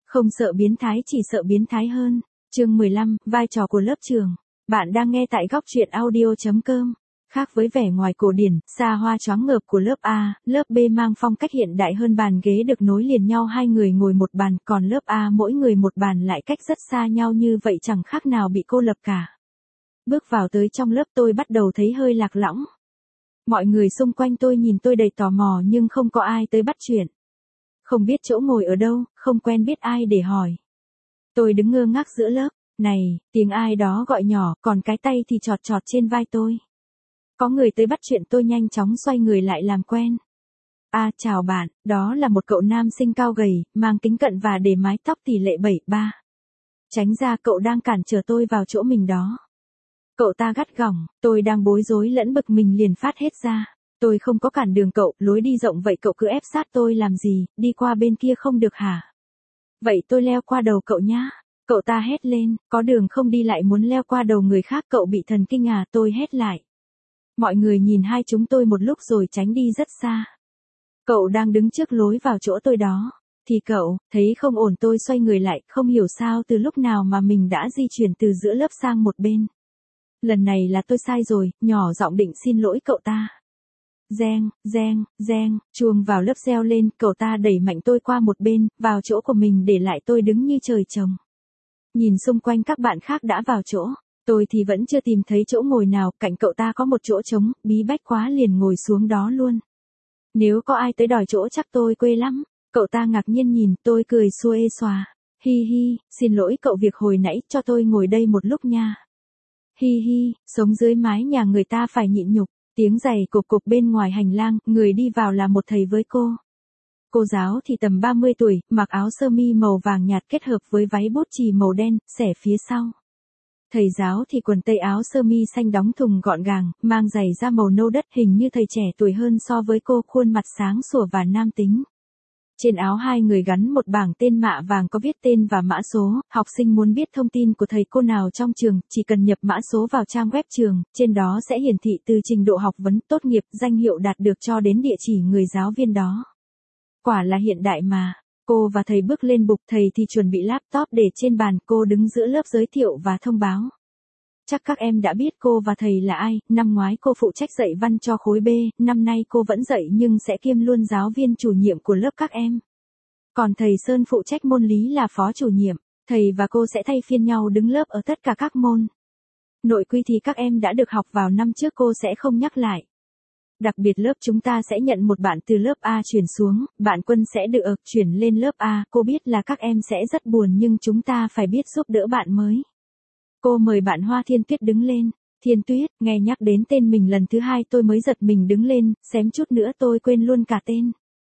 Không sợ biến thái chỉ sợ biến thái hơn. Chương 15, vai trò của lớp trưởng. Bạn đang nghe tại góc truyện audio.com. Khác với vẻ ngoài cổ điển, xa hoa choáng ngợp của lớp A, lớp B mang phong cách hiện đại hơn, bàn ghế được nối liền nhau, hai người ngồi một bàn, còn lớp A mỗi người một bàn lại cách rất xa nhau, như vậy chẳng khác nào bị cô lập cả. Bước vào tới trong lớp, tôi bắt đầu thấy hơi lạc lõng. Mọi người xung quanh tôi nhìn tôi đầy tò mò nhưng không có ai tới bắt chuyện. Không biết chỗ ngồi ở đâu, không quen biết ai để hỏi. Tôi đứng ngơ ngác giữa lớp. Này, tiếng ai đó gọi nhỏ, còn cái tay thì chọt chọt trên vai tôi. Có người tới bắt chuyện, tôi nhanh chóng xoay người lại làm quen. À, chào bạn, đó là một cậu nam sinh cao gầy, mang kính cận và để mái tóc tỷ lệ 7-3. Tránh ra, cậu đang cản trở tôi vào chỗ mình đó. Cậu ta gắt gỏng, tôi đang bối rối lẫn bực mình liền phát hết ra. Tôi không có cản đường cậu, lối đi rộng vậy cậu cứ ép sát tôi làm gì, đi qua bên kia không được hả? Vậy tôi leo qua đầu cậu nhá. Cậu ta hét lên, có đường không đi lại muốn leo qua đầu người khác, cậu bị thần kinh à? Tôi hét lại. Mọi người nhìn hai chúng tôi một lúc rồi tránh đi rất xa. Cậu đang đứng trước lối vào chỗ tôi đó. Thì cậu, thấy không ổn, tôi xoay người lại, không hiểu sao từ lúc nào mà mình đã di chuyển từ giữa lớp sang một bên. Lần này là tôi sai rồi, nhỏ giọng định xin lỗi cậu ta. Reng, reng, reng, chuông vào lớp reo lên, cậu ta đẩy mạnh tôi qua một bên, vào chỗ của mình, để lại tôi đứng như trời trồng. Nhìn xung quanh các bạn khác đã vào chỗ, tôi thì vẫn chưa tìm thấy chỗ ngồi nào, cạnh cậu ta có một chỗ trống, bí bách quá liền ngồi xuống đó luôn. Nếu có ai tới đòi chỗ chắc tôi quê lắm. Cậu ta ngạc nhiên nhìn, tôi cười xuê xòa. Hi hi, xin lỗi cậu, việc hồi nãy, cho tôi ngồi đây một lúc nha. Hi hi, sống dưới mái nhà người ta phải nhịn nhục. Tiếng giày cộp cộp bên ngoài hành lang, người đi vào là một thầy với cô. Cô giáo thì tầm 30 tuổi, mặc áo sơ mi màu vàng nhạt kết hợp với váy bốt chì màu đen, xẻ phía sau. Thầy giáo thì quần tây áo sơ mi xanh đóng thùng gọn gàng, mang giày da màu nâu đất, hình như thầy trẻ tuổi hơn so với cô, khuôn mặt sáng sủa và nam tính. Trên áo hai người gắn một bảng tên mạ vàng có viết tên và mã số, học sinh muốn biết thông tin của thầy cô nào trong trường, chỉ cần nhập mã số vào trang web trường, trên đó sẽ hiển thị từ trình độ học vấn, tốt nghiệp, danh hiệu đạt được cho đến địa chỉ người giáo viên đó. Quả là hiện đại mà. Cô và thầy bước lên bục, thầy thì chuẩn bị laptop để trên bàn, cô đứng giữa lớp giới thiệu và thông báo. Chắc các em đã biết cô và thầy là ai, năm ngoái cô phụ trách dạy văn cho khối B, năm nay cô vẫn dạy nhưng sẽ kiêm luôn giáo viên chủ nhiệm của lớp các em. Còn thầy Sơn phụ trách môn lý là phó chủ nhiệm, thầy và cô sẽ thay phiên nhau đứng lớp ở tất cả các môn. Nội quy thì các em đã được học vào năm trước, cô sẽ không nhắc lại. Đặc biệt lớp chúng ta sẽ nhận một bạn từ lớp A chuyển xuống, bạn Quân sẽ được chuyển lên lớp A, cô biết là các em sẽ rất buồn nhưng chúng ta phải biết giúp đỡ bạn mới. Cô mời bạn Hoa Thiên Tuyết đứng lên. Thiên Tuyết, nghe nhắc đến tên mình lần thứ hai tôi mới giật mình đứng lên, xém chút nữa tôi quên luôn cả tên.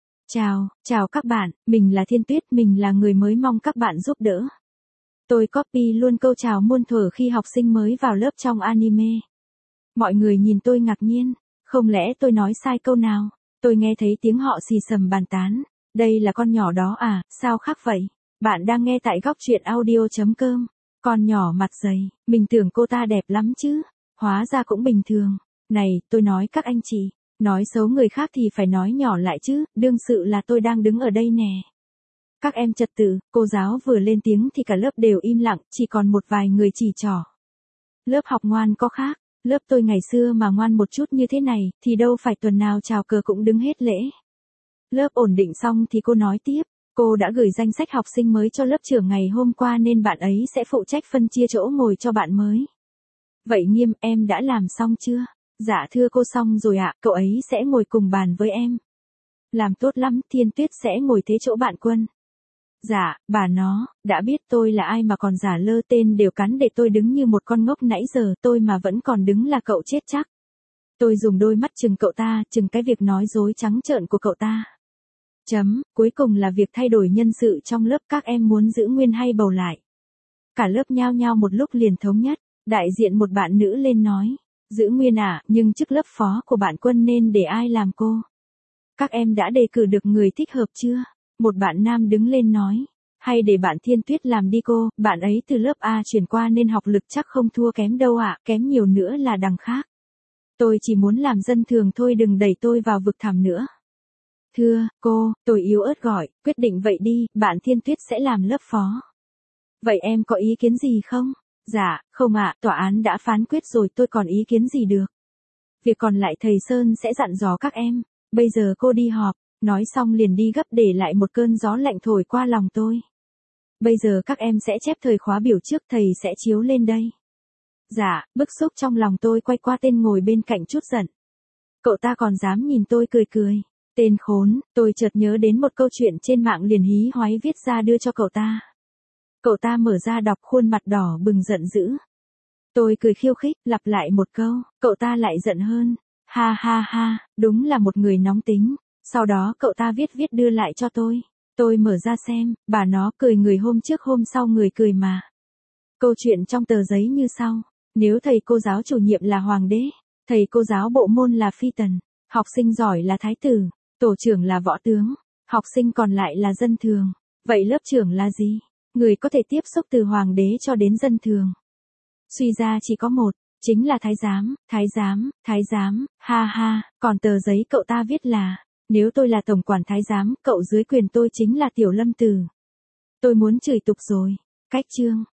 Chào các bạn, mình là Thiên Tuyết, mình là người mới mong các bạn giúp đỡ. Tôi copy luôn câu chào muôn thuở khi học sinh mới vào lớp trong anime. Mọi người nhìn tôi ngạc nhiên, không lẽ tôi nói sai câu nào? Tôi nghe thấy tiếng họ xì xầm bàn tán. Đây là con nhỏ đó à, sao khác vậy? Bạn đang nghe tại góc truyện audio.com. Con nhỏ mặt dày, mình tưởng cô ta đẹp lắm chứ, hóa ra cũng bình thường. Này, tôi nói các anh chị, nói xấu người khác thì phải nói nhỏ lại chứ, đương sự là tôi đang đứng ở đây nè. Các em trật tự, cô giáo vừa lên tiếng thì cả lớp đều im lặng, chỉ còn một vài người chỉ trỏ. Lớp học ngoan có khác, lớp tôi ngày xưa mà ngoan một chút như thế này, thì đâu phải tuần nào chào cờ cũng đứng hết lễ. Lớp ổn định xong thì cô nói tiếp. Cô đã gửi danh sách học sinh mới cho lớp trưởng ngày hôm qua nên bạn ấy sẽ phụ trách phân chia chỗ ngồi cho bạn mới. Vậy Nghiêm, em đã làm xong chưa? Dạ thưa cô, xong rồi ạ, cậu ấy sẽ ngồi cùng bàn với em. Làm tốt lắm, Thiên Tuyết sẽ ngồi thế chỗ bạn Quân. Dạ, bà nó, đã biết tôi là ai mà còn giả lơ tên đều cắn để tôi đứng như một con ngốc nãy giờ, tôi mà vẫn còn đứng là cậu chết chắc. Tôi dùng đôi mắt chừng cậu ta, chừng cái việc nói dối trắng trợn của cậu ta. Cuối cùng là việc thay đổi nhân sự trong lớp, các em muốn giữ nguyên hay bầu lại. Cả lớp nhao nhao một lúc liền thống nhất, đại diện một bạn nữ lên nói, giữ nguyên à, nhưng chức lớp phó của bạn Quân nên để ai làm cô? Các em đã đề cử được người thích hợp chưa? Một bạn nam đứng lên nói, hay để bạn Thiên Tuyết làm đi cô, bạn ấy từ lớp A chuyển qua nên học lực chắc không thua kém đâu ạ, kém nhiều nữa là đằng khác. Tôi chỉ muốn làm dân thường thôi, đừng đẩy tôi vào vực thẳm nữa. Thưa, cô, tôi yếu ớt gọi, quyết định vậy đi, bạn Thiên Tuyết sẽ làm lớp phó. Vậy em có ý kiến gì không? Dạ, không ạ, tòa án đã phán quyết rồi tôi còn ý kiến gì được. Việc còn lại thầy Sơn sẽ dặn dò các em, bây giờ cô đi họp, nói xong liền đi gấp để lại một cơn gió lạnh thổi qua lòng tôi. Bây giờ các em sẽ chép thời khóa biểu trước thầy sẽ chiếu lên đây. Dạ, bức xúc trong lòng tôi quay qua tên ngồi bên cạnh chút giận. Cậu ta còn dám nhìn tôi cười cười. Tên khốn, tôi chợt nhớ đến một câu chuyện trên mạng liền hí hoáy viết ra đưa cho cậu ta. Cậu ta mở ra đọc khuôn mặt đỏ bừng giận dữ. Tôi cười khiêu khích, lặp lại một câu, cậu ta lại giận hơn. Ha ha ha, đúng là một người nóng tính. Sau đó cậu ta viết đưa lại cho tôi. Tôi mở ra xem, bà nó cười người hôm trước hôm sau người cười mà. Câu chuyện trong tờ giấy như sau. Nếu thầy cô giáo chủ nhiệm là hoàng đế, thầy cô giáo bộ môn là phi tần, học sinh giỏi là thái tử, tổ trưởng là võ tướng, học sinh còn lại là dân thường. Vậy lớp trưởng là gì? Người có thể tiếp xúc từ hoàng đế cho đến dân thường. Suy ra chỉ có một, chính là thái giám, ha ha, còn tờ giấy cậu ta viết là, nếu tôi là tổng quản thái giám, cậu dưới quyền tôi chính là tiểu lâm tử. Tôi muốn chửi tục rồi. Cách chương